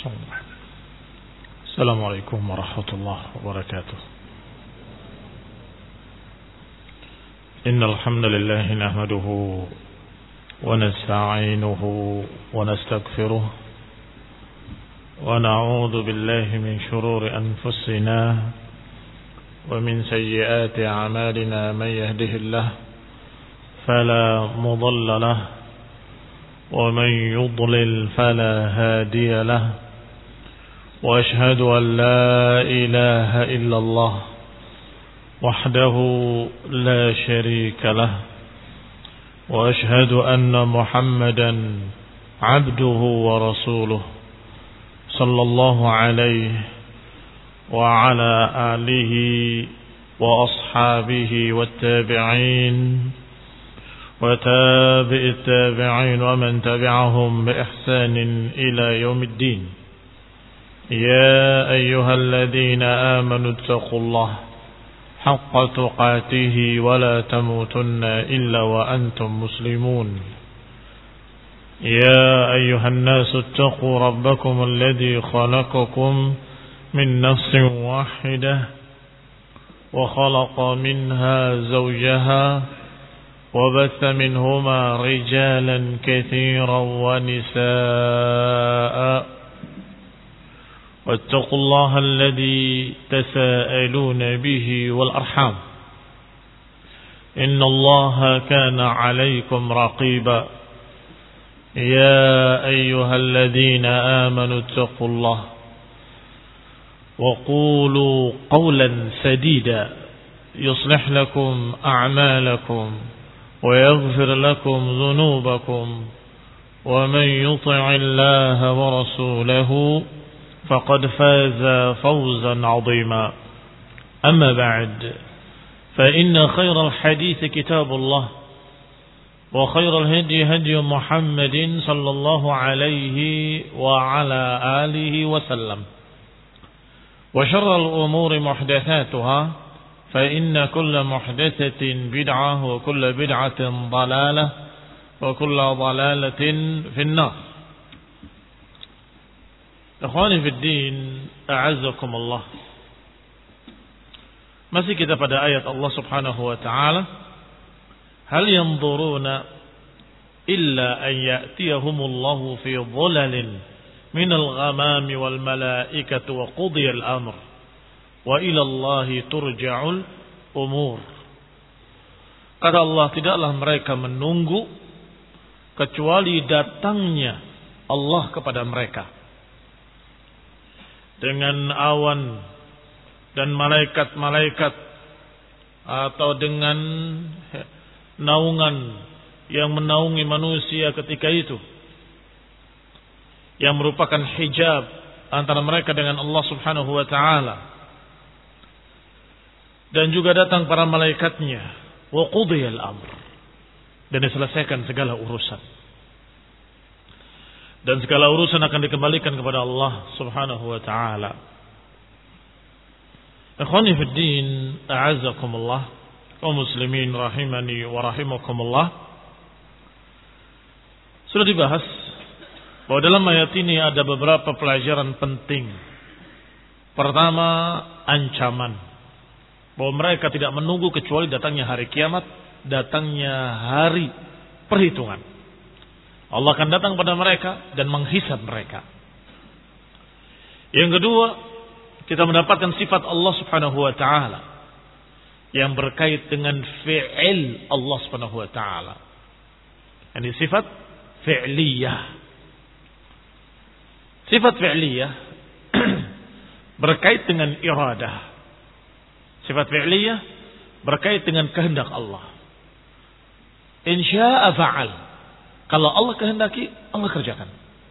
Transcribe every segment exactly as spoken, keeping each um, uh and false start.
السلام عليكم ورحمة الله وبركاته. إن الحمد لله نحمده ونستعينه ونستغفره ونعوذ بالله من شرور أنفسنا ومن سيئات أعمالنا. من يهده الله فلا مضل له ومن يضلل فلا هادي له، وأشهد أن لا إله إلا الله وحده لا شريك له، وأشهد أن محمدا عبده ورسوله صلى الله عليه وعلى آله وأصحابه والتابعين وتابع التابعين ومن تبعهم بإحسان إلى يوم الدين. يا أيها الذين آمنوا اتقوا الله حق تقاته ولا تموتن إلا وأنتم مسلمون. يا أيها الناس اتقوا ربكم الذي خلقكم من نفس واحدة وخلق منها زوجها وبث منهما رجالا كثيرا ونساء، واتقوا الله الذي تساءلون به والأرحام إن الله كان عليكم رقيبا. يا أيها الذين آمنوا اتقوا الله وقولوا قولا سديدا يصلح لكم أعمالكم ويغفر لكم ذنوبكم، ومن يطع الله ورسوله فقد فاز فوزا عظيما. أما بعد، فإن خير الحديث كتاب الله، وخير الهدي هدي محمد صلى الله عليه وعلى آله وسلم، وشر الأمور محدثاتها، فإن كل محدثة بدعة وكل بدعة ضلالة وكل ضلالة في النار. Ikhwani fi din, a'azzakumullah. Masih kita pada ayat Allah Subhanahu wa taala, hal yanzuruna illa an ya'tiyahumullahu fi dhulalin minal ghamami wal malaikati wa qudiya al-amr wa ila Allahi turja'ul umur. Kata Allah, tidaklah mereka menunggu kecuali datangnya Allah kepada mereka dengan awan dan malaikat-malaikat, atau dengan naungan yang menaungi manusia ketika itu, yang merupakan hijab antara mereka dengan Allah Subhanahu wa ta'ala. Dan juga datang para malaikatnya, wa qudiyal amr, dan diselesaikan segala urusan. Dan segala urusan akan dikembalikan kepada Allah Subhanahu wa ta'ala. Ikhwani fid din, a'azzakumullah, kaum muslimin rahimani wa rahimakumullah. Sudah dibahas bahwa dalam ayat ini ada beberapa pelajaran penting. Pertama, ancaman bahwa mereka tidak menunggu kecuali datangnya hari kiamat, datangnya hari perhitungan. Allah akan datang pada mereka dan menghisab mereka. Yang kedua, kita mendapatkan sifat Allah Subhanahu wa taala yang berkait dengan fi'il Allah Subhanahu wa taala. Ini sifat fi'liyah. Sifat fi'liyah berkait dengan iradah. Sifat fi'liyah berkait dengan kehendak Allah. In syaa'a fa'al. Kalau Allah kehendaki, Allah kerjakan.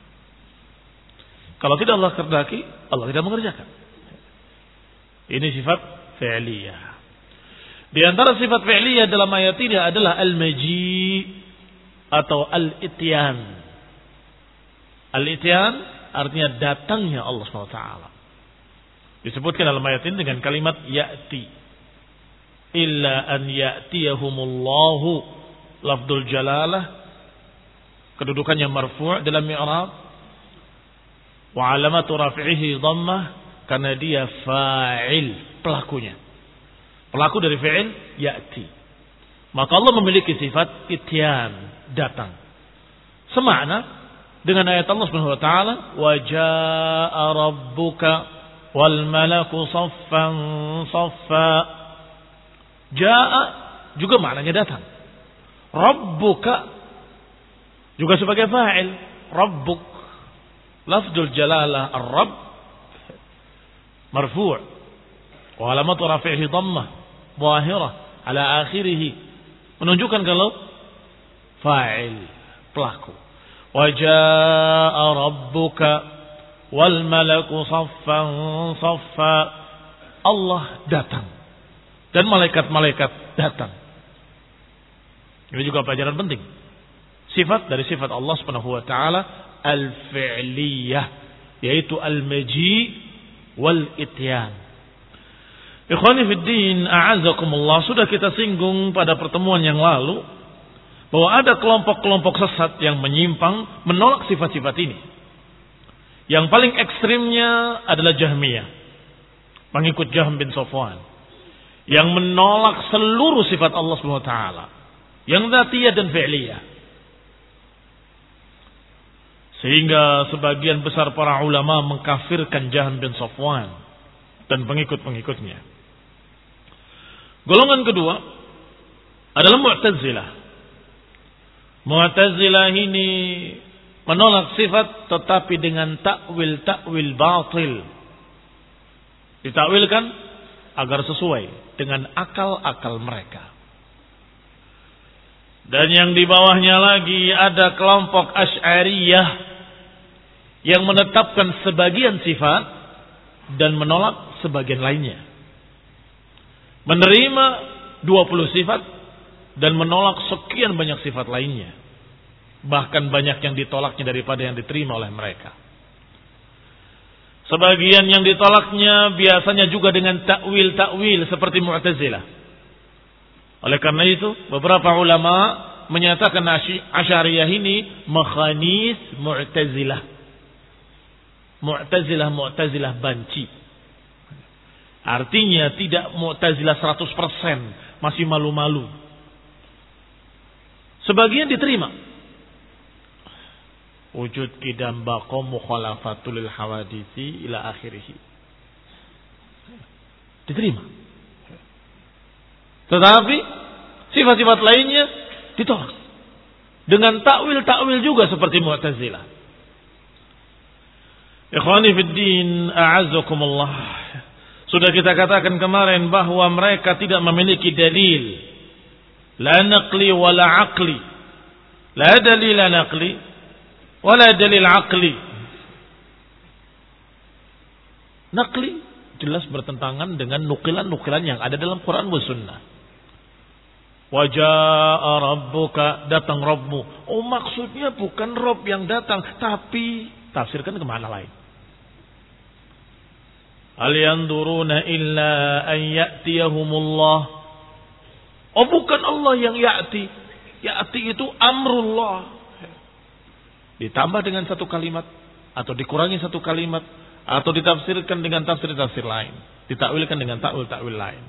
Kalau tidak Allah kehendaki, Allah tidak mengerjakan. Ini sifat fi'liyah. Di antara sifat fi'liyah dalam ayat ini adalah al-maji atau al-ityan. Al-ityan artinya datangnya Allah subhanahu wa taala. Disebutkan dalam ayat ini dengan kalimat ya'ti. Illa an ya'tiyahumullahu, lafdzul jalalah, kedudukannya marfu' dalam i'rab. Wa alamatu raf'ihi dhammah, karena dia fa'il, pelakunya. Pelaku dari fi'il ya'ti. Maka Allah memiliki sifat ityan, datang. Semakna dengan ayat Allah Subhanahu wa taala, wa jaa'a rabbuka wal malaku saffan saffa. Jaa'a juga maknanya datang. Rabbuka juga sebagai fa'il, rabbuk. Lafzul jalalah ar-rabb marfu'. Wa alamatu raf'ihi dhammah zahirah ala akhirih, menunjukkan kalau fa'il, pelaku. Wa jaa'a rabbuka wal malaku saffan saffa. Allah datang dan malaikat-malaikat datang. Ini juga pelajaran penting. Sifat dari sifat Allah Subhanahu wa taala al-fi'liyah, yaitu al-maji wal ityan. Ikhwani fid din, a'azakumullah, sudah kita singgung pada pertemuan yang lalu bahwa ada kelompok-kelompok sesat yang menyimpang menolak sifat-sifat ini. Yang paling ekstrimnya adalah Jahmiyah, pengikut Jahm bin Safwan, yang menolak seluruh sifat Allah Subhanahu wa taala, yang dzatiyah dan fi'liyah. Sehingga sebagian besar para ulama mengkafirkan Jahm bin Safwan dan pengikut-pengikutnya. Golongan kedua adalah Mu'tazilah. Mu'tazilah ini menolak sifat tetapi dengan takwil-takwil batil. Ditakwilkan agar sesuai dengan akal-akal mereka. Dan yang di bawahnya lagi ada kelompok Asy'ariyah yang menetapkan sebagian sifat dan menolak sebagian lainnya. Menerima dua puluh sifat dan menolak sekian banyak sifat lainnya. Bahkan banyak yang ditolaknya daripada yang diterima oleh mereka. Sebagian yang ditolaknya biasanya juga dengan takwil-takwil seperti Mu'tazilah. Oleh karena itu, beberapa ulama menyatakan Asy'ariyah ini makhanis Mu'tazilah. Mu'tazilah, Mu'tazilah banci. Artinya tidak Mu'tazilah seratus persen, masih malu-malu. Sebagian diterima. Wujud qidam baqa mukhalafatul lil hawadisi ila akhirih. Diterima. Tetapi sifat-sifat lainnya ditolak. Dengan takwil-takwil juga seperti Mu'tazilah. Ikhwani fid din, a'azzakumullah. Sudah kita katakan kemarin bahwa mereka tidak memiliki dalil, la naqli wala aqli. La dalil naqli wala dalil aqli. Naqli jelas bertentangan dengan nukilan-nukilan yang ada dalam Quran wa sunnah. Wa jaa'a rabbuka, datang Rabbmu. Oh, maksudnya bukan Rabb yang datang, tapi tafsirkan kemana lain. Hal yanzuruna illa an ya'tiyahumullah. Oh, bukan Allah yang ya'ti. Ya'ti itu amrullah. Ditambah dengan satu kalimat atau dikurangi satu kalimat atau ditafsirkan dengan tafsir-tafsir lain, ditakwilkan dengan takwil-takwil lain.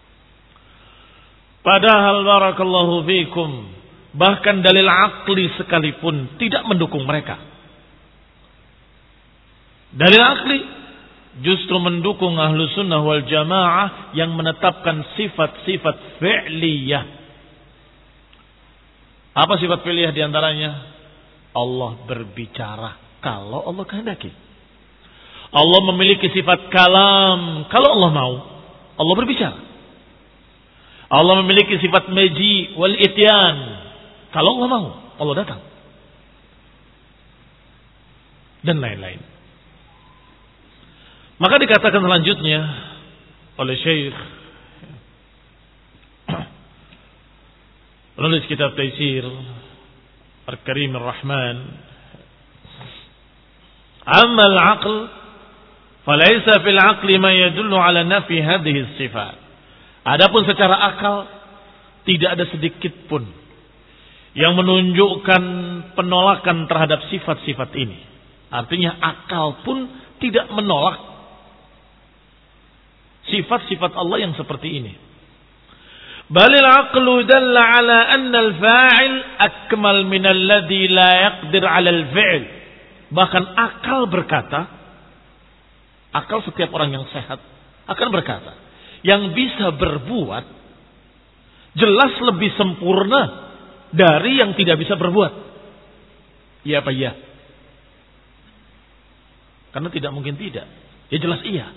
Padahal barakallahu fikum, bahkan dalil akli sekalipun tidak mendukung mereka. Dalil akli justru mendukung ahlu sunnah wal jamaah yang menetapkan sifat-sifat fi'liyah. Apa sifat fi'liyah diantaranya? Allah berbicara kalau Allah kehendaki. Allah memiliki sifat kalam kalau Allah mau. Allah berbicara. Allah memiliki sifat maji wal ityan kalau Allah mau. Allah datang. Dan lain-lain. Maka dikatakan selanjutnya oleh Syekh penulis kitab Taisir Al-Karim Ar-Rahman, amma al-aql falaysa fil aqli ma yadullu ala nafi hadhihi sifat. Adapun secara akal tidak ada sedikit pun yang menunjukkan penolakan terhadap sifat-sifat ini. Artinya akal pun tidak menolak sifat-sifat Allah yang seperti ini. Balil aqlu dalla ala anna al-fa'il akmal min alladhi la yaqdir ala al-fi'l. Bahkan akal berkata, akal setiap orang yang sehat akan berkata, yang bisa berbuat jelas lebih sempurna dari yang tidak bisa berbuat. Iya apa iya? Karena tidak mungkin tidak. Ya jelas iya.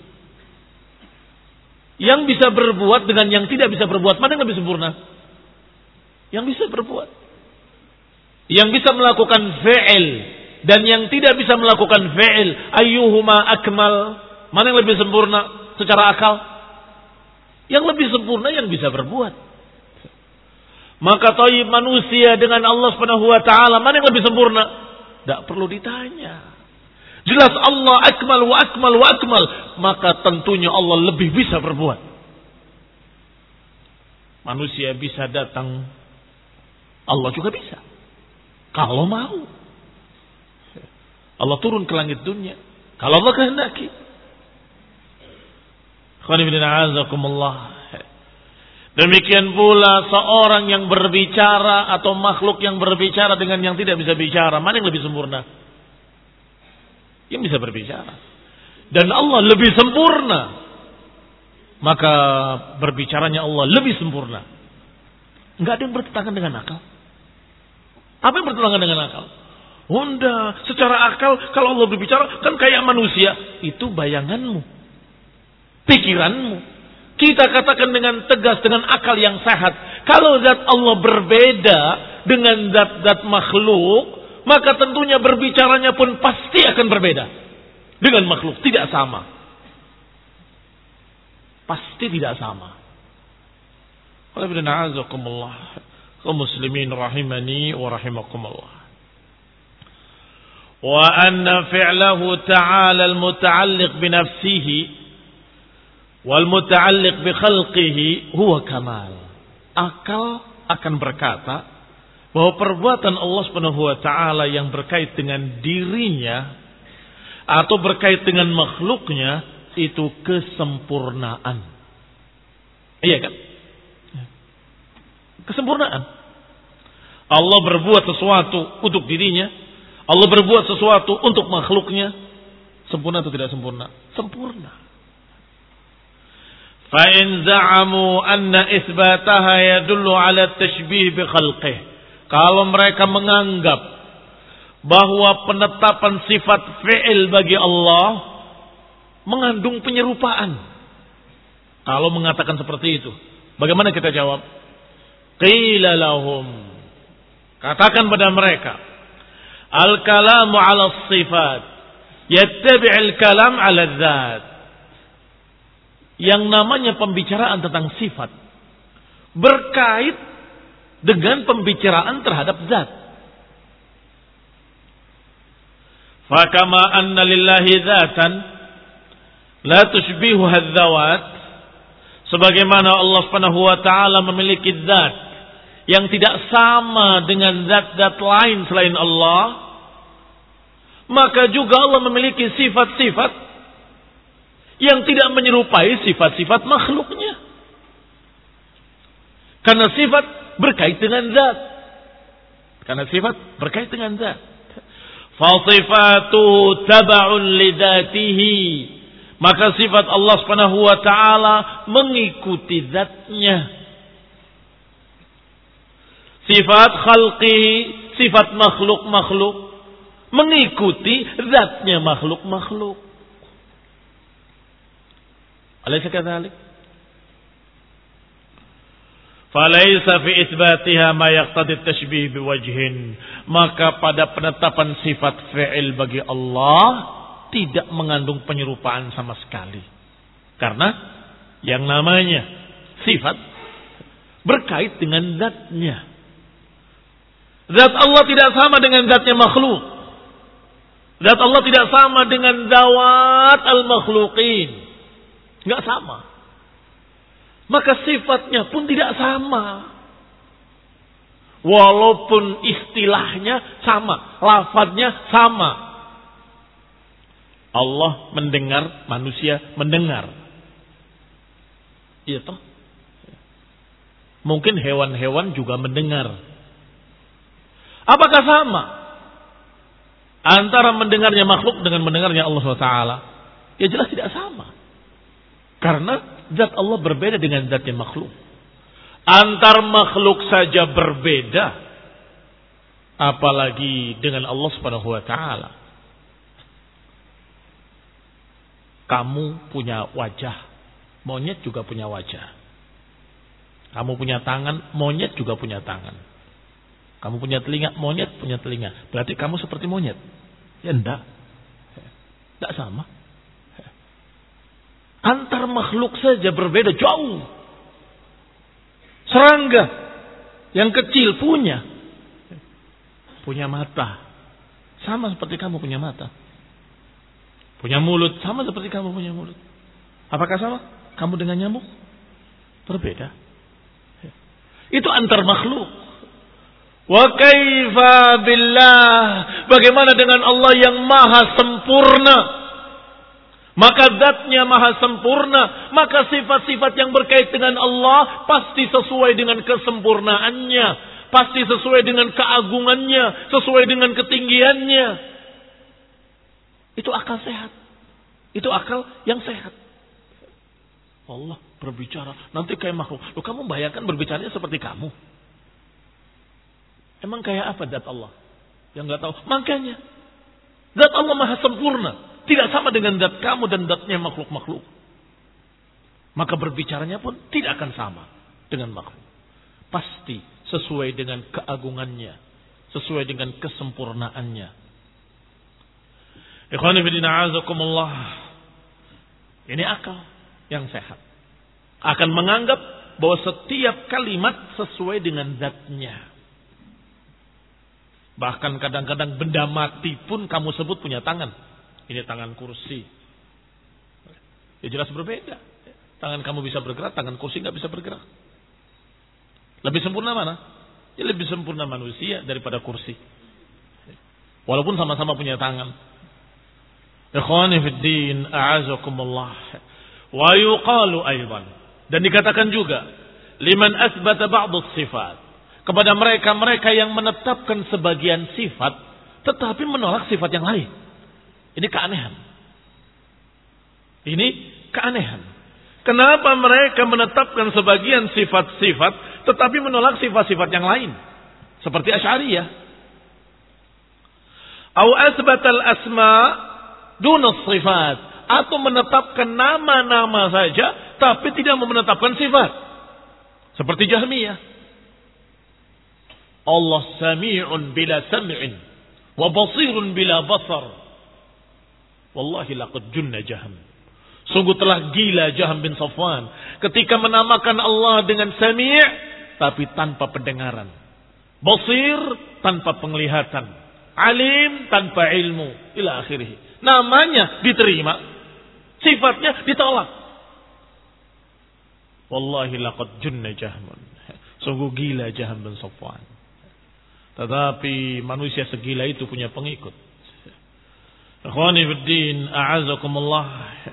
Yang bisa berbuat dengan yang tidak bisa berbuat, mana yang lebih sempurna? Yang bisa berbuat. Yang bisa melakukan fi'il dan yang tidak bisa melakukan fi'il, ayyuhuma akmal? Mana yang lebih sempurna secara akal? Yang lebih sempurna yang bisa berbuat. Maka thayyib manusia dengan Allah Subhanahu wa taala, mana yang lebih sempurna? Tidak perlu ditanya. Jelas Allah akmal wa akmal wa akmal. Maka tentunya Allah lebih bisa berbuat. Manusia bisa datang, Allah juga bisa. Kalau mau. Allah turun ke langit dunia. Kalau Allah kehendaki. Demikian pula seorang yang berbicara atau makhluk yang berbicara dengan yang tidak bisa bicara. Mana yang lebih sempurna? Yang bisa berbicara. Dan Allah lebih sempurna. Maka berbicaranya Allah lebih sempurna. Enggak ada yang bertentangan dengan akal. Apa yang bertentangan dengan akal? Honda, secara akal kalau Allah berbicara kan kayak manusia. Itu bayanganmu. Pikiranmu. Kita katakan dengan tegas, dengan akal yang sehat. Kalau zat Allah berbeda dengan zat-zat makhluk, maka tentunya berbicaranya pun pasti akan berbeda dengan makhluk, tidak sama. Pasti tidak sama. Alhamdulillah, kaum muslimin rahimani wa rahimakumullah. Wa anna fi'lahu ta'ala al-muta'alliq bi nafsihi wal muta'alliq bi khalqihi huwa kamal. Akal akan berkata bahwa perbuatan Allah Subhanahu wa taala yang berkait dengan dirinya atau berkait dengan makhluknya itu kesempurnaan. Iya kan? Kesempurnaan. Allah berbuat sesuatu untuk dirinya, Allah berbuat sesuatu untuk makhluknya. Sempurna atau tidak sempurna? Sempurna. Fa in za'amu anna itsbataha yadullu 'ala at-tashbih bi khalqihi. Kalau mereka menganggap bahwa penetapan sifat fi'il bagi Allah mengandung penyerupaan. Kalau mengatakan seperti itu, bagaimana kita jawab? Qila lahum. Katakan pada mereka, al-kalamu 'ala sifat, yattabi'ul kalam 'ala dzat. Yang namanya pembicaraan tentang sifat berkait dengan pembicaraan terhadap zat. Fakama anna lillahi dzatan la tushbihu hadzawat, sebagaimana Allah Subhanahu wa taala memiliki zat yang tidak sama dengan zat-zat lain selain Allah, maka juga Allah memiliki sifat-sifat yang tidak menyerupai sifat-sifat makhluknya. Karena sifat berkait dengan zat. Karena sifat berkait dengan zat. Fasifatu taba'un lidatihi. Maka sifat Allah Subhanahu wa taala mengikuti zatnya. Sifat khalqi, sifat makhluk-makhluk mengikuti zatnya makhluk-makhluk. Alaysa kadzalik? Falaisa fi itsbatiha ma yaqtadi at-tashbih biwajhin. Maka pada penetapan sifat fi'il bagi Allah tidak mengandung penyerupaan sama sekali. Karena yang namanya sifat berkait dengan zatnya. Zat Allah tidak sama dengan zatnya makhluk. Zat Allah tidak sama dengan zawat al-makhluqin. Enggak sama. Maka sifatnya pun tidak sama. Walaupun istilahnya sama, lafadznya sama. Allah mendengar, manusia mendengar. Iya toh? Mungkin hewan-hewan juga mendengar. Apakah sama antara mendengarnya makhluk dengan mendengarnya Allah subhanahu wa taala? Ya jelas tidak sama. Karena zat Allah berbeda dengan zatnya makhluk. Antar makhluk saja berbeda, apalagi dengan Allah subhanahu wa taala. Kamu punya wajah, monyet juga punya wajah. Kamu punya tangan, monyet juga punya tangan. Kamu punya telinga, monyet punya telinga. Berarti kamu seperti monyet? Ya enggak. Enggak sama. Antar makhluk saja berbeda jauh. Serangga yang kecil punya punya mata, sama seperti kamu punya mata. Punya mulut, sama seperti kamu punya mulut. Apakah sama? Kamu dengan nyamuk? Berbeda. Itu antar makhluk. Wa kaifa billah, bagaimana dengan Allah yang maha sempurna? Maka zatnya maha sempurna, maka sifat-sifat yang berkait dengan Allah pasti sesuai dengan kesempurnaannya, pasti sesuai dengan keagungannya, sesuai dengan ketinggiannya. Itu akal sehat. Itu akal yang sehat. Allah berbicara, nanti kayak makhluk. Loh, kamu bayangkan berbicaranya seperti kamu? Emang kayak apa zat Allah? Yang nggak tahu. Makanya zat Allah maha sempurna, tidak sama dengan zat kamu dan zatnya makhluk-makhluk. Maka berbicaranya pun tidak akan sama dengan makhluk. Pasti sesuai dengan keagungannya, sesuai dengan kesempurnaannya. Ikhwani fillah azakumullah. Ini akal yang sehat. Akan menganggap bahwa setiap kalimat sesuai dengan zatnya. Bahkan kadang-kadang benda mati pun kamu sebut punya tangan. Ini tangan kursi. Ya jelas berbeda. Tangan kamu bisa bergerak, tangan kursi nggak bisa bergerak. Lebih sempurna mana? Ya lebih sempurna manusia daripada kursi. Walaupun sama-sama punya tangan. Ikhwani fid din, a'azakumullah. Wa yuqalu aidan. Dan dikatakan juga, liman asbata ba'd as-sifat. Kepada mereka-mereka yang menetapkan sebagian sifat, tetapi menolak sifat yang lain. Ini keanehan. Ini keanehan. Kenapa mereka menetapkan sebagian sifat-sifat, tetapi menolak sifat-sifat yang lain? Seperti Asy'ariyah. Au asbatal asma dunus sifat. Atau menetapkan nama-nama saja, tapi tidak menetapkan sifat. Seperti Jahmiyah. Allah sami'un bila sam'in wa basirun bila basar. Wallahi laqad junna Jahm. Sungguh telah gila Jahm bin Safwan ketika menamakan Allah dengan Sami' tapi tanpa pendengaran, Basir tanpa penglihatan, Alim tanpa ilmu, ila akhirih. Namanya diterima, sifatnya ditolak. Wallahi laqad junna Jahm. Sungguh gila Jahm bin Safwan. Tetapi manusia segila itu punya pengikut. Ikhwani fiddin, a'azakumullah.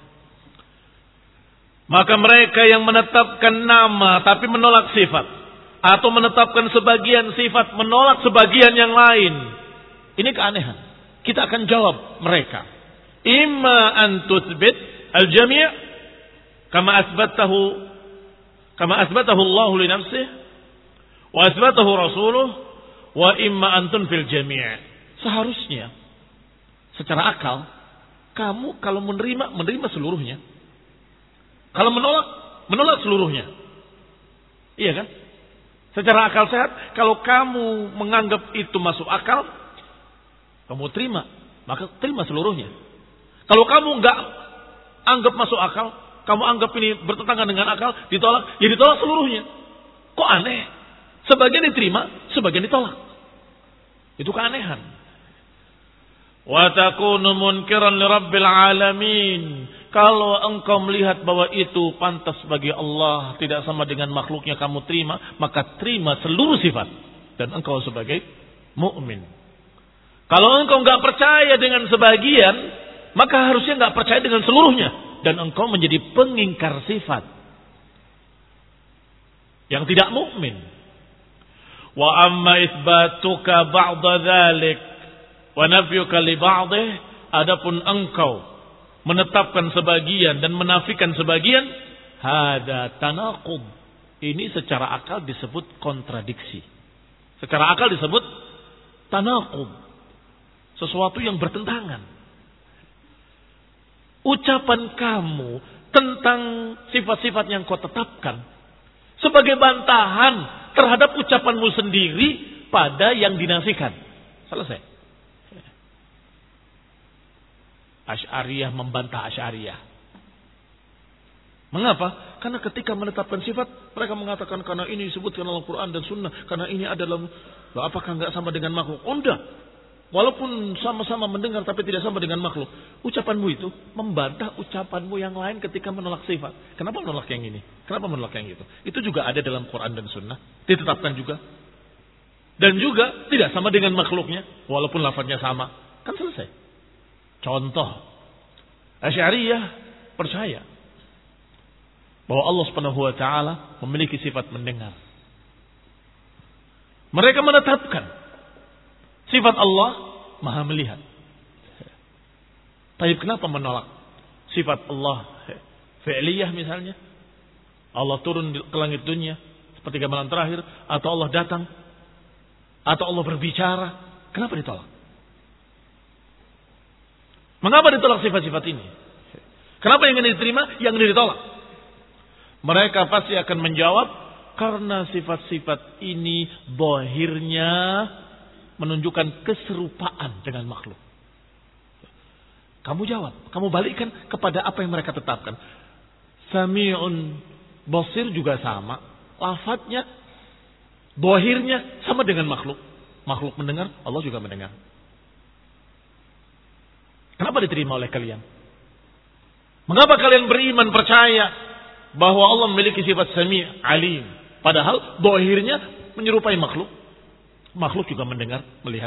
Maka mereka yang menetapkan nama tapi menolak sifat, atau menetapkan sebagian sifat menolak sebagian yang lain, ini keanehan. Kita akan jawab mereka. Imma an tuthbit al-jami' kama asbatahu kama asbatahu Allah li nafsihi wa asbatahu rasuluh, wa imma antun fil jami'. Seharusnya secara akal kamu kalau menerima menerima seluruhnya. Kalau menolak menolak seluruhnya. Iya kan? Secara akal sehat, kalau kamu menganggap itu masuk akal, kamu terima, maka terima seluruhnya. Kalau kamu enggak anggap masuk akal, kamu anggap ini bertentangan dengan akal, ditolak, ya ditolak seluruhnya. Kok aneh? Sebagian diterima, sebagian ditolak. Itu keanehan. Wa takunu munkiran li rabbil alamin. Kalau engkau melihat bahwa itu pantas bagi Allah, tidak sama dengan makhluknya, kamu terima, maka terima seluruh sifat dan engkau sebagai mukmin. Kalau engkau enggak percaya dengan sebagian, maka harusnya nggak percaya dengan seluruhnya dan engkau menjadi pengingkar sifat yang tidak mukmin. Wa amma itsbatuka ba'da dzalik wa nafyuka li ba'dih, adapun engkau menetapkan sebagian dan menafikan sebagian, hada tanaqud. Ini secara akal disebut kontradiksi. Secara akal disebut tanaqud. Sesuatu yang bertentangan. Ucapan kamu tentang sifat-sifat yang kau tetapkan sebagai bantahan terhadap ucapanmu sendiri pada yang dinafikan. Selesai. Asy'ariyah membantah Asy'ariyah. Mengapa? Karena ketika menetapkan sifat, mereka mengatakan karena ini disebutkan dalam Al-Quran dan Sunnah, karena ini adalah, apakah enggak sama dengan makhluk? Oh enggak. Walaupun sama-sama mendengar tapi tidak sama dengan makhluk. Ucapanmu itu membantah ucapanmu yang lain ketika menolak sifat. Kenapa menolak yang ini? Kenapa menolak yang itu? Itu juga ada dalam Quran dan Sunnah. Ditetapkan juga. Dan juga tidak sama dengan makhluknya. Walaupun lafadznya sama. Kan selesai. Contoh. Asy'ariyah percaya bahwa Allah Subhanahu wa taala memiliki sifat mendengar. Mereka menetapkan sifat Allah Maha melihat. Tapi kenapa menolak sifat Allah fi'liyah misalnya? Allah turun ke langit dunia sepertiga malam terakhir, atau Allah datang, atau Allah berbicara. Kenapa ditolak? Mengapa ditolak sifat-sifat ini? Kenapa yang ini diterima, yang ini ditolak? Mereka pasti akan menjawab, karena sifat-sifat ini zahirnya menunjukkan keserupaan dengan makhluk. Kamu jawab, kamu balikkan kepada apa yang mereka tetapkan. Sami'un basir juga sama. Lafadznya, zahirnya sama dengan makhluk. Makhluk mendengar, Allah juga mendengar. Kenapa diterima oleh kalian? Mengapa kalian beriman percaya bahwa Allah memiliki sifat sami' alim, padahal zahirnya menyerupai makhluk? Makhluk juga mendengar, melihat.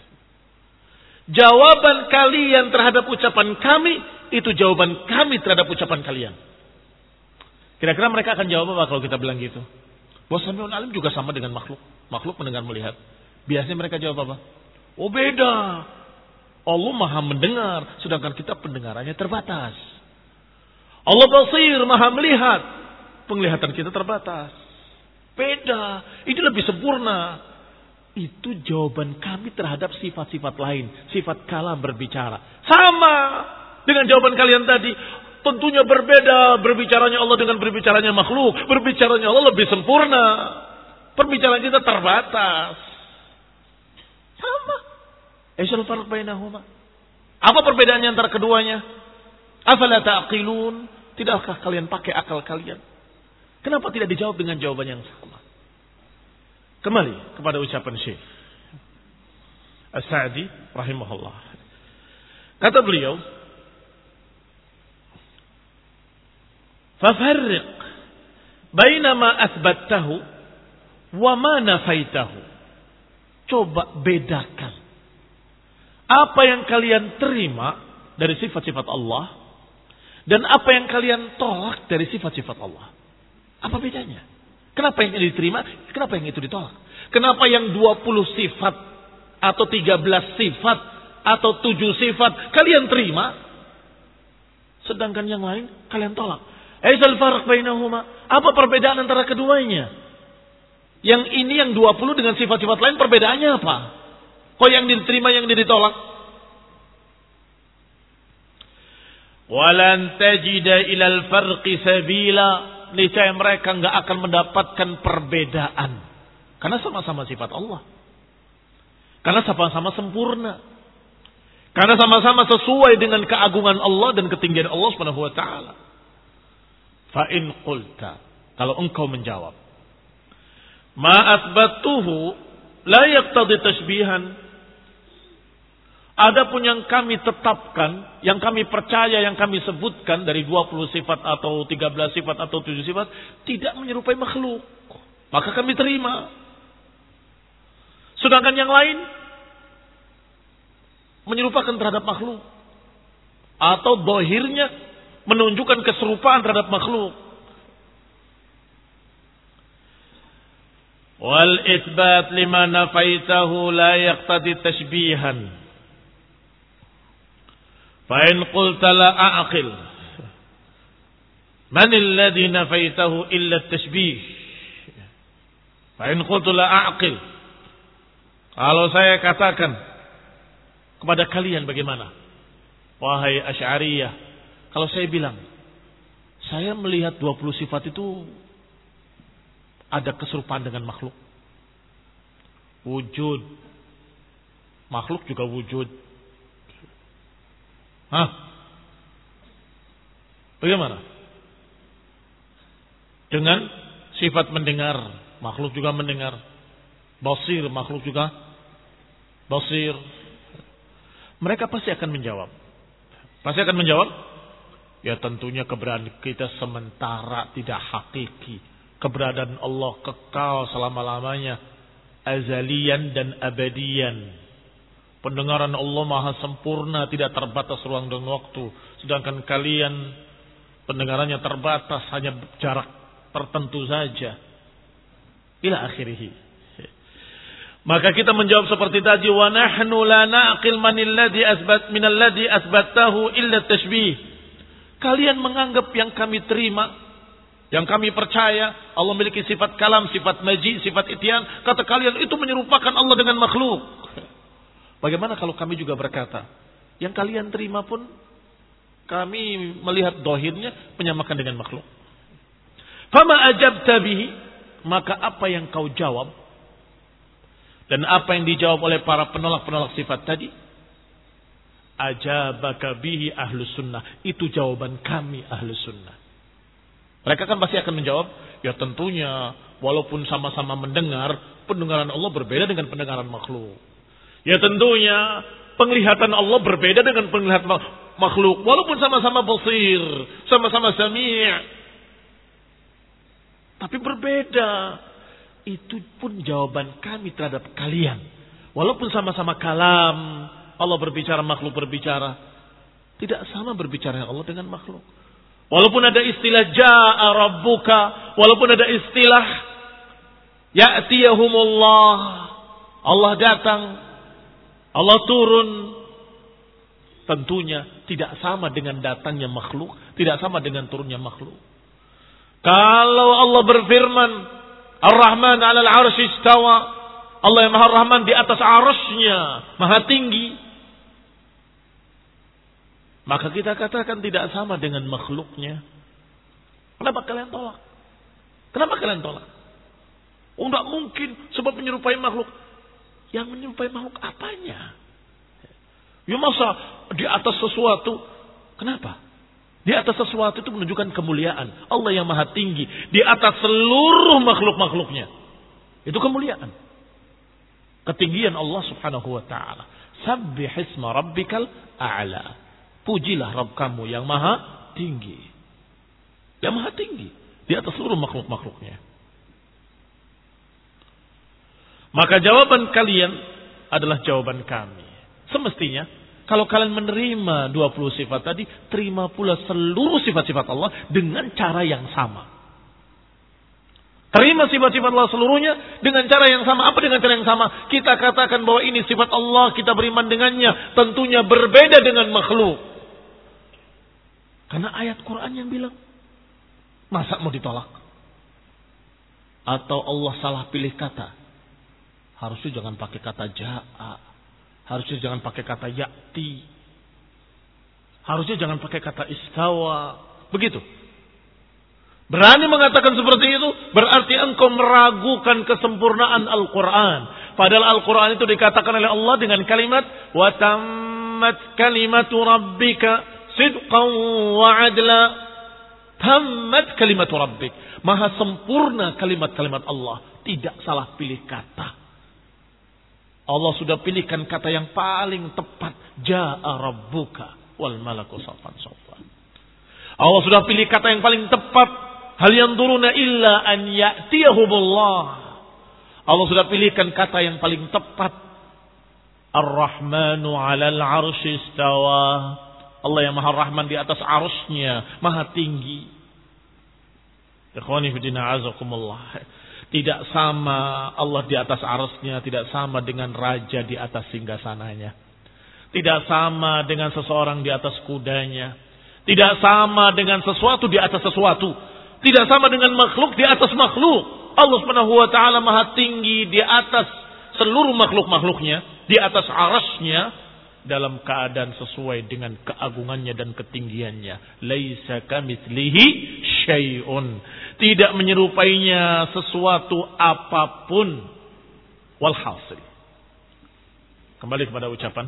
Jawaban kalian terhadap ucapan kami, itu jawaban kami terhadap ucapan kalian. Kira-kira mereka akan jawab apa kalau kita bilang gitu? Bahwa sami'un alim juga sama dengan makhluk. Makhluk mendengar, melihat. Biasanya mereka jawab apa? Oh beda. Allah maha mendengar, sedangkan kita pendengarannya terbatas. Allah basir, maha melihat, penglihatan kita terbatas. Beda, ini lebih sempurna. Itu jawaban kami terhadap sifat-sifat lain. Sifat kalam berbicara. Sama dengan jawaban kalian tadi. Tentunya berbeda berbicaranya Allah dengan berbicaranya makhluk. Berbicaranya Allah lebih sempurna. Perbicaraan kita terbatas. Sama. Aisyul farq bainahuma. Apa perbedaannya antara keduanya? Afala ta'qilun? Tidakkah kalian pakai akal kalian? Kenapa tidak dijawab dengan jawaban yang sama? Kembali kepada ucapan Syekh As-Sa'di rahimahullah. Kata beliau, "Fafarriq baina ma athbattahu wa ma nafaitahu." Coba bedakan apa yang kalian terima dari sifat-sifat Allah dan apa yang kalian tolak dari sifat-sifat Allah. Apa bedanya? Kenapa yang ini diterima? Kenapa yang itu ditolak? Kenapa yang dua puluh sifat atau tiga belas sifat atau tujuh sifat kalian terima, sedangkan yang lain kalian tolak? Aizal farq bainahuma. Apa perbedaan antara keduanya? Yang ini yang dua puluh dengan sifat-sifat lain perbedaannya apa? Kok yang diterima yang ditolak? Walan tajida ilal farqi sabila. Niscaya mereka enggak akan mendapatkan perbedaan. Karena sama-sama sifat Allah. Karena sama-sama sempurna. Karena sama-sama sesuai dengan keagungan Allah dan ketinggian Allah Subhanahu wa taala. Fa in qulta, kalau engkau menjawab, ma athbatuhu la yaqtadi tashbihan. Adapun yang kami tetapkan, yang kami percaya, yang kami sebutkan dari dua puluh sifat atau tiga belas sifat atau tujuh sifat tidak menyerupai makhluk, maka kami terima. Sedangkan yang lain menyerupakan terhadap makhluk. atau zahirnya menunjukkan keserupaan terhadap makhluk. Wal itsbat lima nafaitahu la yaqtadi tashbihan. Fa in qulta la a'qil man alladhi nafaitahu illa at-tashbih. Fa in qultu la a'qil, kalau saya katakan kepada kalian bagaimana? Wahai Asy'ariyah, kalau saya bilang saya melihat dua puluh sifat itu ada keserupaan dengan makhluk. Wujud. Makhluk juga wujud. Hah? Bagaimana? Dengan sifat mendengar, makhluk juga mendengar. Basir, makhluk juga basir. Mereka pasti akan menjawab. Pasti akan menjawab. Ya tentunya keberadaan kita sementara, tidak hakiki. Keberadaan Allah kekal selama-lamanya, azalian dan abadian. Pendengaran Allah maha sempurna, tidak terbatas ruang dan waktu. Sedangkan kalian pendengarannya terbatas, hanya jarak tertentu saja. Ila akhirih. Maka kita menjawab seperti tadi, wa nahnu la naqil manil ladzi asbat minal ladzi asbatahu illa tashbih. Kalian menganggap yang kami terima, yang kami percaya Allah memiliki sifat kalam, sifat maji, sifat ityan, kata kalian itu menyerupakan Allah dengan makhluk. Bagaimana kalau kami juga berkata, yang kalian terima pun kami melihat dohirnya menyamakan dengan makhluk. Fama ajabta bihi, maka apa yang kau jawab dan apa yang dijawab oleh para penolak-penolak sifat tadi, ajabaka bihi ahlus sunnah, itu jawaban kami ahlus sunnah. Mereka kan pasti akan menjawab, ya tentunya walaupun sama-sama mendengar, pendengaran Allah berbeda dengan pendengaran makhluk. Ya tentunya penglihatan Allah berbeda dengan penglihatan makhluk, walaupun sama-sama basir, sama-sama sami'. Tapi berbeda. Itu pun jawaban kami terhadap kalian. Walaupun sama-sama kalam, Allah berbicara, makhluk berbicara, tidak sama berbicara Allah dengan makhluk. Walaupun ada istilah ja'a rabbuka, walaupun ada istilah ya'tiyahumullah, Allah datang, Allah turun, tentunya tidak sama dengan datangnya makhluk, tidak sama dengan turunnya makhluk. Kalau Allah berfirman, Ar-Rahman 'alal 'arsy istawa, Allah yang Maha Rahman di atas 'arsy-Nya, Maha tinggi. Maka kita katakan tidak sama dengan makhluknya. Kenapa kalian tolak? Kenapa kalian tolak? Oh, tidak mungkin sebab menyerupai makhluk. Yang menyerupai makhluk apanya? Ya masa di atas sesuatu? Kenapa? Di atas sesuatu itu menunjukkan kemuliaan. Allah yang maha tinggi. Di atas seluruh makhluk-makhluknya. Itu kemuliaan. Ketinggian Allah subhanahu wa ta'ala. Sabbihisma rabbikal a'la. Pujilah Rabb kamu yang maha tinggi. Yang maha tinggi. Di atas seluruh makhluk-makhluknya. Maka jawaban kalian adalah jawaban kami. Semestinya, kalau kalian menerima dua puluh sifat tadi, terima pula seluruh sifat-sifat Allah dengan cara yang sama. Terima sifat-sifat Allah seluruhnya dengan cara yang sama. Apa dengan cara yang sama? Kita katakan bahwa ini sifat Allah, kita beriman dengannya. Tentunya berbeda dengan makhluk. Karena ayat Quran yang bilang, masa mau ditolak? Atau Allah salah pilih kata? Harusnya jangan pakai kata ja'a. Harusnya jangan pakai kata ya'ti. Harusnya jangan pakai kata istawa. Begitu. Berani mengatakan seperti itu, berarti engkau meragukan kesempurnaan Al-Quran. Padahal Al-Quran itu dikatakan oleh Allah dengan kalimat, wa tammat kalimatu rabbika sidqan wa adla. Tammat kalimatu rabbik. Maha sempurna kalimat-kalimat Allah. Tidak salah pilih kata. Allah sudah pilihkan kata yang paling tepat. Ja'a rabbuka wal malaku saffan saffan. Allah sudah pilih kata yang paling tepat. Hal yanzuruna illa an ya'tiyahumullah. Allah sudah pilihkan kata yang paling tepat. Ar-Rahmanu 'alal 'arsy istawa. Allah yang maha rahman di atas arusnya, maha tinggi. Ikhwani fillah azakumullah. Tidak sama Allah di atas arusnya, tidak sama dengan raja di atas singgasananya. Tidak sama dengan seseorang di atas kudanya. Tidak sama dengan sesuatu di atas sesuatu. Tidak sama dengan makhluk di atas makhluk. Allah Subhanahu wa taala maha tinggi di atas seluruh makhluk-makhluknya, di atas arasnya, dalam keadaan sesuai dengan keagungannya dan ketinggiannya. Laisa kamitslihi syai'un. Tidak menyerupainya sesuatu apapun. Walhasil. Kembali kepada ucapan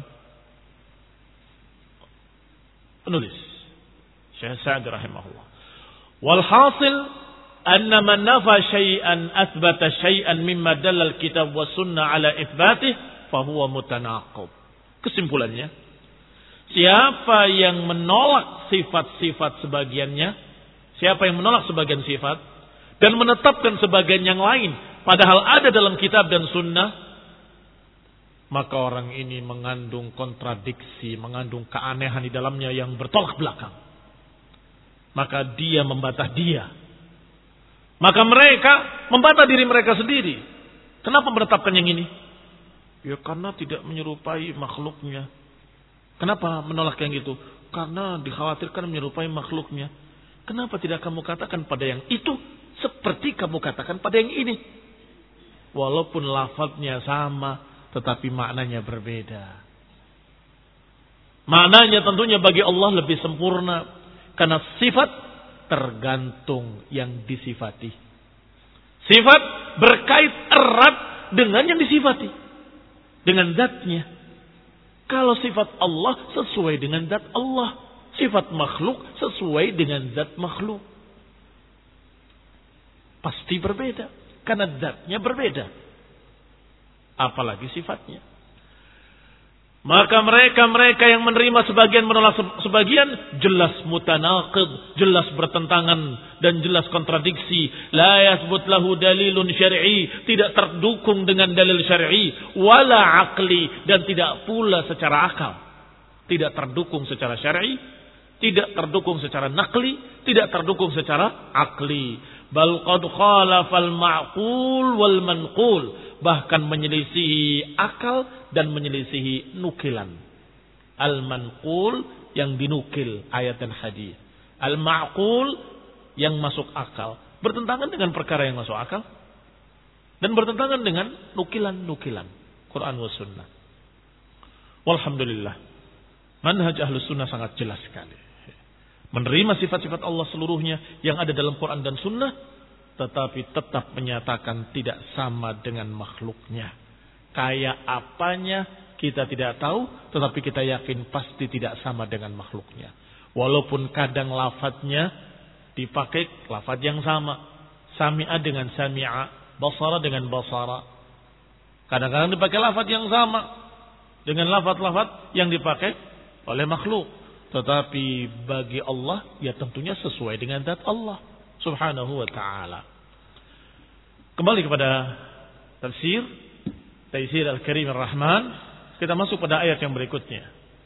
penulis Syekh Sa'di rahimahullah. Walhasil anna man nafa syai'an athbata syai'an mimma dallal kitab was sunnah ala itsbatih fa huwa mutanaqib. Kesimpulannya, siapa yang menolak sifat-sifat sebagiannya, siapa yang menolak sebagian sifat dan menetapkan sebagian yang lain padahal ada dalam kitab dan sunnah, maka orang ini mengandung kontradiksi, mengandung keanehan di dalamnya yang bertolak belakang. Maka dia membantah dia. Maka mereka membantah diri mereka sendiri. Kenapa menetapkan yang ini? Ya karena tidak menyerupai makhluknya. Kenapa menolak yang itu? Karena dikhawatirkan menyerupai makhluknya. Kenapa tidak kamu katakan pada yang itu seperti kamu katakan pada yang ini? Walaupun lafadznya sama, tetapi maknanya berbeda. Maknanya tentunya bagi Allah lebih sempurna. Karena sifat tergantung yang disifati. Sifat berkait erat dengan yang disifati. Dengan zatnya. Kalau sifat Allah sesuai dengan zat Allah. Sifat makhluk sesuai dengan zat makhluk. Pasti berbeda. Karena zatnya berbeda. Apalagi sifatnya. Maka mereka-mereka yang menerima sebagian menolak sebagian jelas mutanaqid, jelas bertentangan dan jelas kontradiksi. La yathbut lahu dalilun syar'i, tidak terdukung dengan dalil syar'i, wala aqli, dan tidak pula secara akal. Tidak terdukung secara syar'i, tidak terdukung secara naqli, tidak terdukung secara akli. Bal qad khalafal ma'qul wal manqul, bahkan menyelisihi akal dan menyelisihi nukilan. Al-manqul yang dinukil ayat dan hadis. Al-ma'qul yang masuk akal. Bertentangan dengan perkara yang masuk akal. Dan bertentangan dengan nukilan-nukilan Quran wa sunnah. Walhamdulillah. Manhaj ahlus sunnah sangat jelas sekali. Menerima sifat-sifat Allah seluruhnya yang ada dalam Quran dan sunnah. Tetapi tetap menyatakan tidak sama dengan makhluknya. Kayak apanya kita tidak tahu, tetapi kita yakin pasti tidak sama dengan makhluknya. Walaupun kadang lafadznya dipakai lafadz yang sama. Sami'a dengan sami'a, basara dengan basara. Kadang-kadang dipakai lafadz yang sama dengan lafadz-lafadz yang dipakai oleh makhluk. Tetapi bagi Allah, ya tentunya sesuai dengan zat Allah subhanahu wa ta'ala. Kembali kepada tafsir Taisir Al-Karim Ar-Rahman. Kita masuk pada ayat yang berikutnya.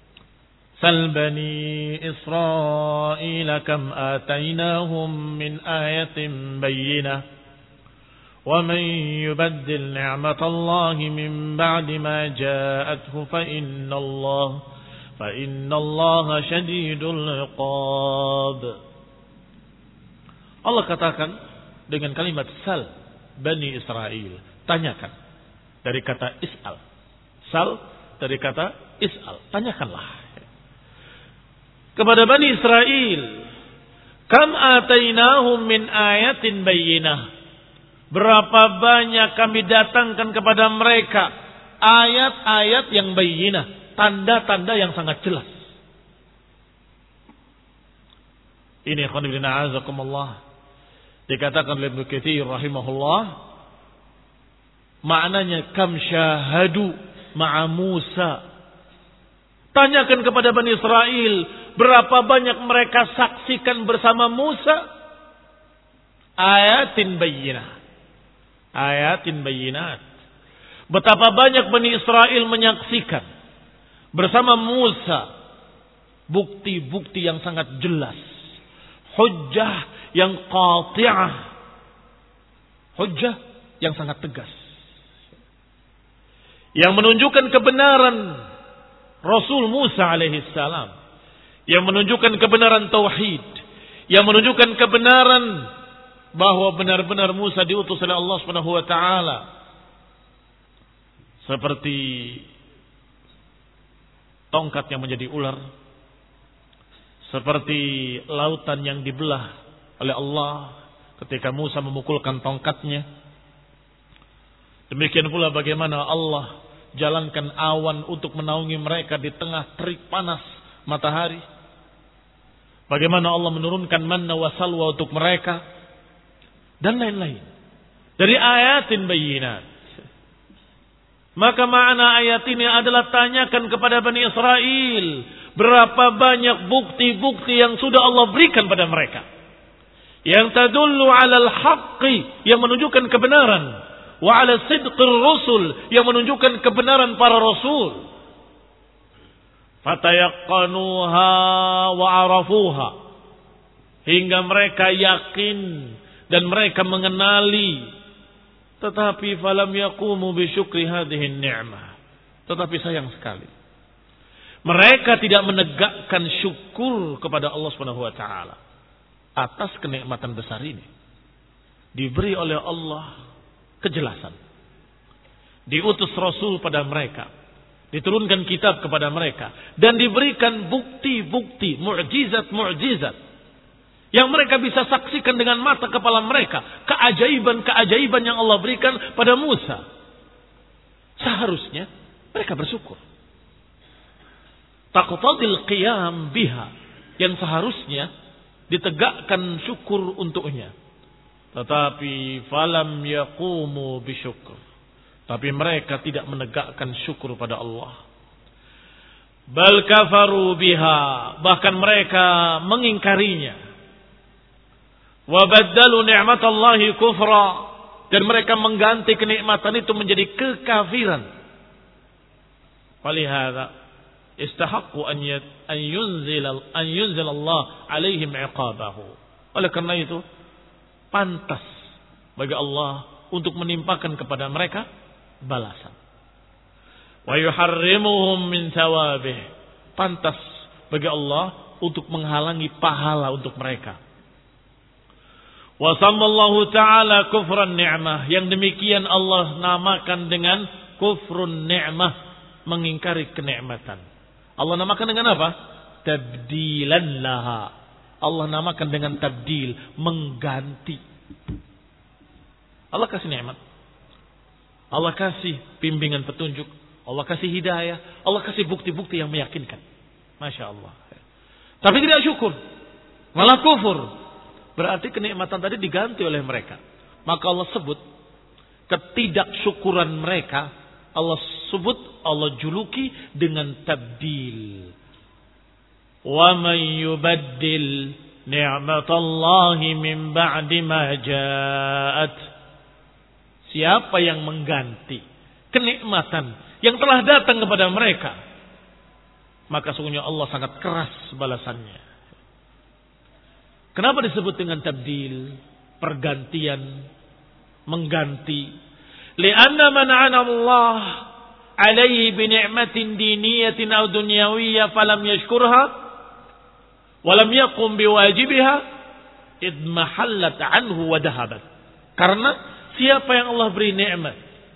Sal bani Israil kam atainahum min ayatin bayyinah wa man yubaddil ni'matallahi min ba'di ma ja'athu fa innallah fa innallaha syadidul iqab. Allah katakan dengan kalimat sal bani Israil, tanyakan, dari kata is'al. Sal dari kata is'al, tanyakanlah kepada Bani Israel. Kam atainahum min ayatin bayyinah, berapa banyak kami datangkan kepada mereka ayat-ayat yang bayyinah, tanda-tanda yang sangat jelas. Ini khonibina azakumullah, dikatakan oleh Ibnu Katsir rahimahullah, maknanya kam syahadu ma'a Musa. Tanyakan kepada Bani Israel, berapa banyak mereka saksikan bersama Musa ayatin bayyinah. Ayatin bayyinat. Betapa banyak Bani Israel menyaksikan bersama Musa Bukti-bukti yang sangat jelas. Hujjah yang qati'ah. Hujjah yang sangat tegas. Yang menunjukkan kebenaran Rasul Musa alaihi salam. Yang menunjukkan kebenaran tauhid. Yang menunjukkan kebenaran bahwa benar-benar Musa diutus oleh Allah Subhanahu wa taala. Seperti tongkat yang menjadi ular, seperti lautan yang dibelah oleh Allah ketika Musa memukulkan tongkatnya. Demikian pula bagaimana Allah jalankan awan untuk menaungi mereka di tengah terik panas matahari. Bagaimana Allah menurunkan manna wa salwa untuk mereka dan lain-lain. Dari ayatin bayyinat. Maka makna ayat ini adalah tanyakan kepada Bani Israel. Berapa banyak bukti-bukti yang sudah Allah berikan pada mereka. Yang tadullu alal haqqi. Yang menunjukkan kebenaran. Wa ala sidqir rusul. Yang menunjukkan kebenaran para rasul. Fatayaqanuha wa arafuha. Hingga mereka yakin. Dan mereka mengenali. Tetapi falam yaqumu bisyukri hadhihi ni'mah. Tetapi sayang sekali. Mereka tidak menegakkan syukur kepada Allah Subhanahu wa taala atas kenikmatan besar ini. Diberi oleh Allah kejelasan. Diutus Rasul pada mereka. Diturunkan kitab kepada mereka. Dan diberikan bukti-bukti, mu'jizat-mu'jizat. Yang mereka bisa saksikan dengan mata kepala mereka. Keajaiban-keajaiban yang Allah berikan pada Musa. Seharusnya mereka bersyukur. Taqtadil qiyam biha. Yang seharusnya ditegakkan syukur untuknya. Tetapi falam yaqumu bisyukur. Tapi mereka tidak menegakkan syukur pada Allah. Bal kafaru biha. Bahkan mereka mengingkarinya. Wa baddalu ni'matallahi kufra. Dan mereka mengganti kenikmatan itu menjadi kekafiran. Falihada istahaqqu an an yunzil an yunzil Allah alaihim iqabahu. Oleh karena itu pantas bagi Allah untuk menimpakan kepada mereka balasan. Wa yuharrimuhum min thawabih. Pantas bagi Allah untuk menghalangi pahala untuk mereka. Wa sammallahu ta'ala kufran ni'mah. Yang demikian Allah namakan dengan kufrun ni'mah, mengingkari kenikmatan. Allah namakan dengan apa? Tabdilan laha. Allah namakan dengan tabdil, mengganti. Allah kasih nikmat. Allah kasih bimbingan petunjuk. Allah kasih hidayah. Allah kasih bukti-bukti yang meyakinkan. Masya Allah. Tapi tidak syukur. Malah kufur. Berarti kenikmatan tadi diganti oleh mereka. Maka Allah sebut ketidaksyukuran mereka. Allah sebut, Allah juluki dengan tabdil. Wa man yubaddil ni'matallahi min ba'di ma ja'at. Siapa yang mengganti kenikmatan yang telah datang kepada mereka, maka sungguhnya Allah sangat keras balasannya. Kenapa disebut dengan tabdil? Pergantian, mengganti. Lianna man 'ana Allah alaihi bi ni'matin diniyatin aw dunyawiyyah falam yashkurha wa lam yaqum biwajibiha id mahallat anhu wa dahabat. Karena siapa yang Allah beri nikmat,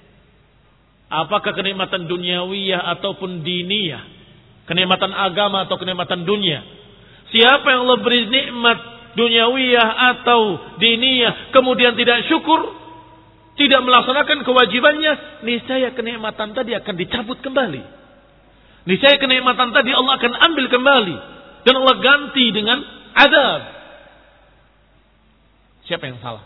apakah kenikmatan duniawiyah ataupun diniyah, kenikmatan agama atau kenikmatan dunia, siapa yang Allah beri nikmat duniawiyah atau diniyah kemudian tidak syukur, tidak melaksanakan kewajibannya, niscaya kenikmatan tadi akan dicabut kembali. Niscaya kenikmatan tadi Allah akan ambil kembali dan Allah ganti dengan azab. Siapa yang salah?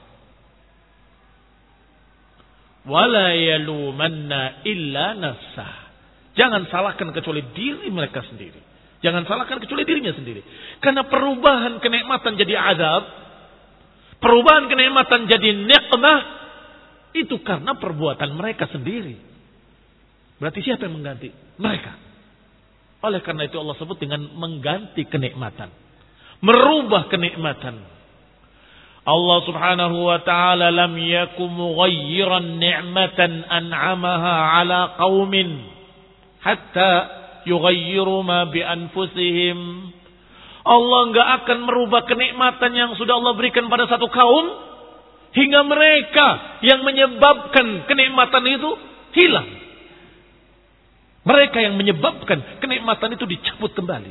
Wala yalumanna illa nafsah. Jangan salahkan kecuali diri mereka sendiri. Jangan salahkan kecuali dirinya sendiri. Karena perubahan kenikmatan jadi azab, perubahan kenikmatan jadi nikmah, itu karena perbuatan mereka sendiri. Berarti siapa yang mengganti? Mereka. Oleh karena itu Allah sebut dengan mengganti kenikmatan. Merubah kenikmatan. Allah subhanahu wa ta'ala lam yakum mughayyiran ni'matan an'amaha ala qaumin hatta yughayyiru ma bi anfusihim. Allah enggak akan merubah kenikmatan yang sudah Allah berikan pada satu kaum hingga mereka yang menyebabkan kenikmatan itu hilang. Mereka yang menyebabkan kenikmatan itu dicabut kembali.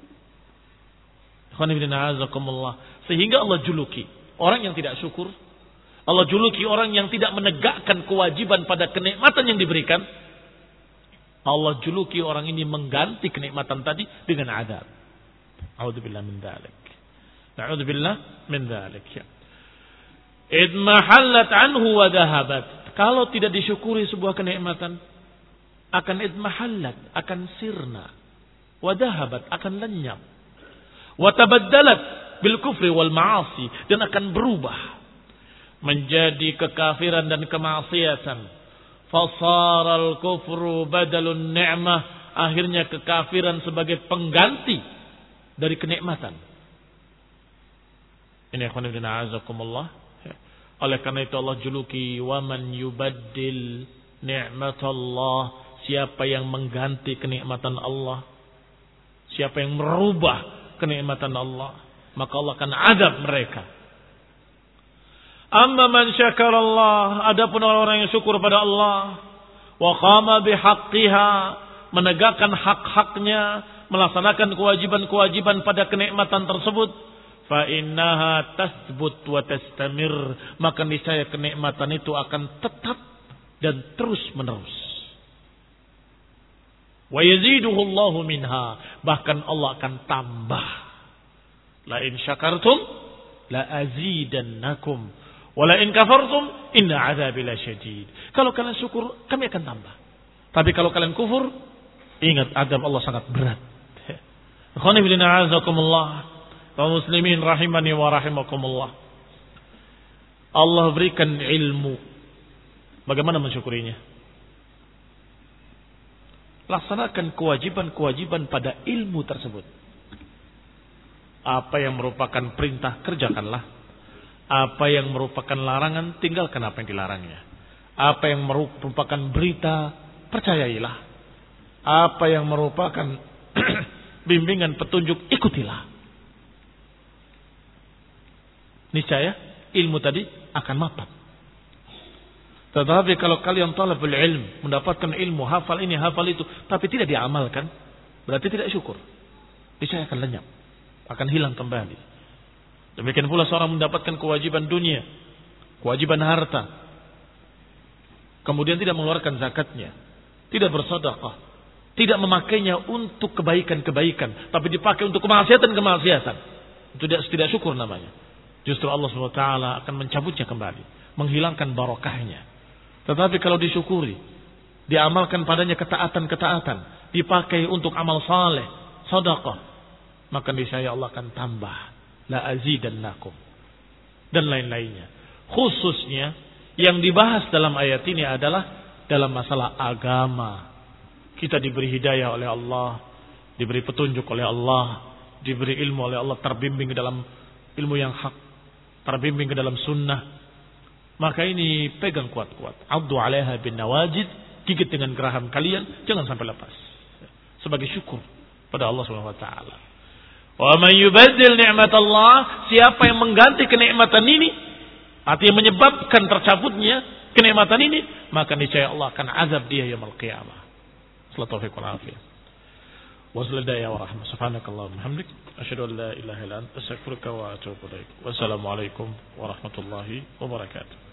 Sehingga Allah juluki orang yang tidak syukur. Allah juluki orang yang tidak menegakkan kewajiban pada kenikmatan yang diberikan. Allah juluki orang ini mengganti kenikmatan tadi dengan azab. A'udzubillah min dzalik. A'udzubillah min dzalik. Id mahallat anhu wa dhahabat. Kalau tidak disyukuri sebuah kenikmatan, akan id mahallat, akan sirna. Wa dhahabat, akan lenyap. Wa tabaddalat bil kufri wal ma'asi, dan akan berubah menjadi kekafiran dan kemaksiatan. Fasara al kufru badalun ni'mah, akhirnya kekafiran sebagai pengganti dari kenikmatan. Ini ikhwan fillah a'azakumullah. Oleh karena itu Allah juluki wa man yubaddil ni'matallah, siapa yang mengganti kenikmatan Allah, siapa yang merubah kenikmatan Allah, maka Allah akan azab mereka. Amma man syakarallah, adapun orang-orang yang syukur pada Allah, wa qama bihaqqiha, menegakkan hak-haknya, melaksanakan kewajiban-kewajiban pada kenikmatan tersebut, fa innaha tasbut wa tastamir, maka niscaya kenikmatan itu akan tetap dan terus menerus. Wa yaziduhu Allahu minha, bahkan Allah akan tambah. La in syakartum la azidannakum wa la in kafartum inna adzabi lasyadid. Kalau kalian syukur, kami akan tambah. Tapi kalau kalian kufur, ingat azab Allah sangat berat. Ikhwani fillah a'azakumullah, kaum muslimin rahimani wa rahimakumullah. Allah berikan ilmu. Bagaimana mensyukurinya? Laksanakan kewajiban-kewajiban pada ilmu tersebut. Apa yang merupakan perintah, kerjakanlah. Apa yang merupakan larangan, tinggalkan apa yang dilarangnya. Apa yang merupakan berita, percayailah. Apa yang merupakan bimbingan petunjuk, ikutilah. Niscaya ilmu tadi akan mapan. Tetapi kalau kalian talabul ilm, mendapatkan ilmu, hafal ini, hafal itu, tapi tidak diamalkan, berarti tidak syukur. Niscaya akan lenyap, akan hilang kembali. Demikian pula seorang mendapatkan kewajiban dunia, kewajiban harta, kemudian tidak mengeluarkan zakatnya, tidak bersedekah, tidak memakainya untuk kebaikan-kebaikan, tapi dipakai untuk kemaksiatan-kemaksiatan. Itu tidak, tidak syukur namanya. Justru Allah subhanahu wa taala akan mencabutnya kembali, menghilangkan barokahnya. Tetapi kalau disyukuri, diamalkan padanya ketaatan-ketaatan, dipakai untuk amal saleh, sedekah, maka niscaya Allah akan tambah. La azidannakum. Dan lain-lainnya. Khususnya yang dibahas dalam ayat ini adalah dalam masalah agama. Kita diberi hidayah oleh Allah, diberi petunjuk oleh Allah, diberi ilmu oleh Allah, terbimbing ke dalam ilmu yang hak, terbimbing ke dalam sunnah. Maka ini pegang kuat-kuat. Addu 'alaiha bin nawajid, gigit dengan geraham kalian, jangan sampai lepas. Sebagai syukur pada Allah Subhanahu wa taala. Wa man yubaddil ni'matallah, siapa yang mengganti kenikmatan ini, artinya menyebabkan tercabutnya kenikmatan ini, maka niscaya Allah akan azab dia yaumul qiyamah. Sallallahu alaihi wa sallam. Wa sallallahu wa rahmatullahi subhanakallahumma wa bihamdik asyhadu an la ilaha illa anta astaghfiruka wa atubu ilaik. Wassalamu alaikum warahmatullahi wabarakatuh.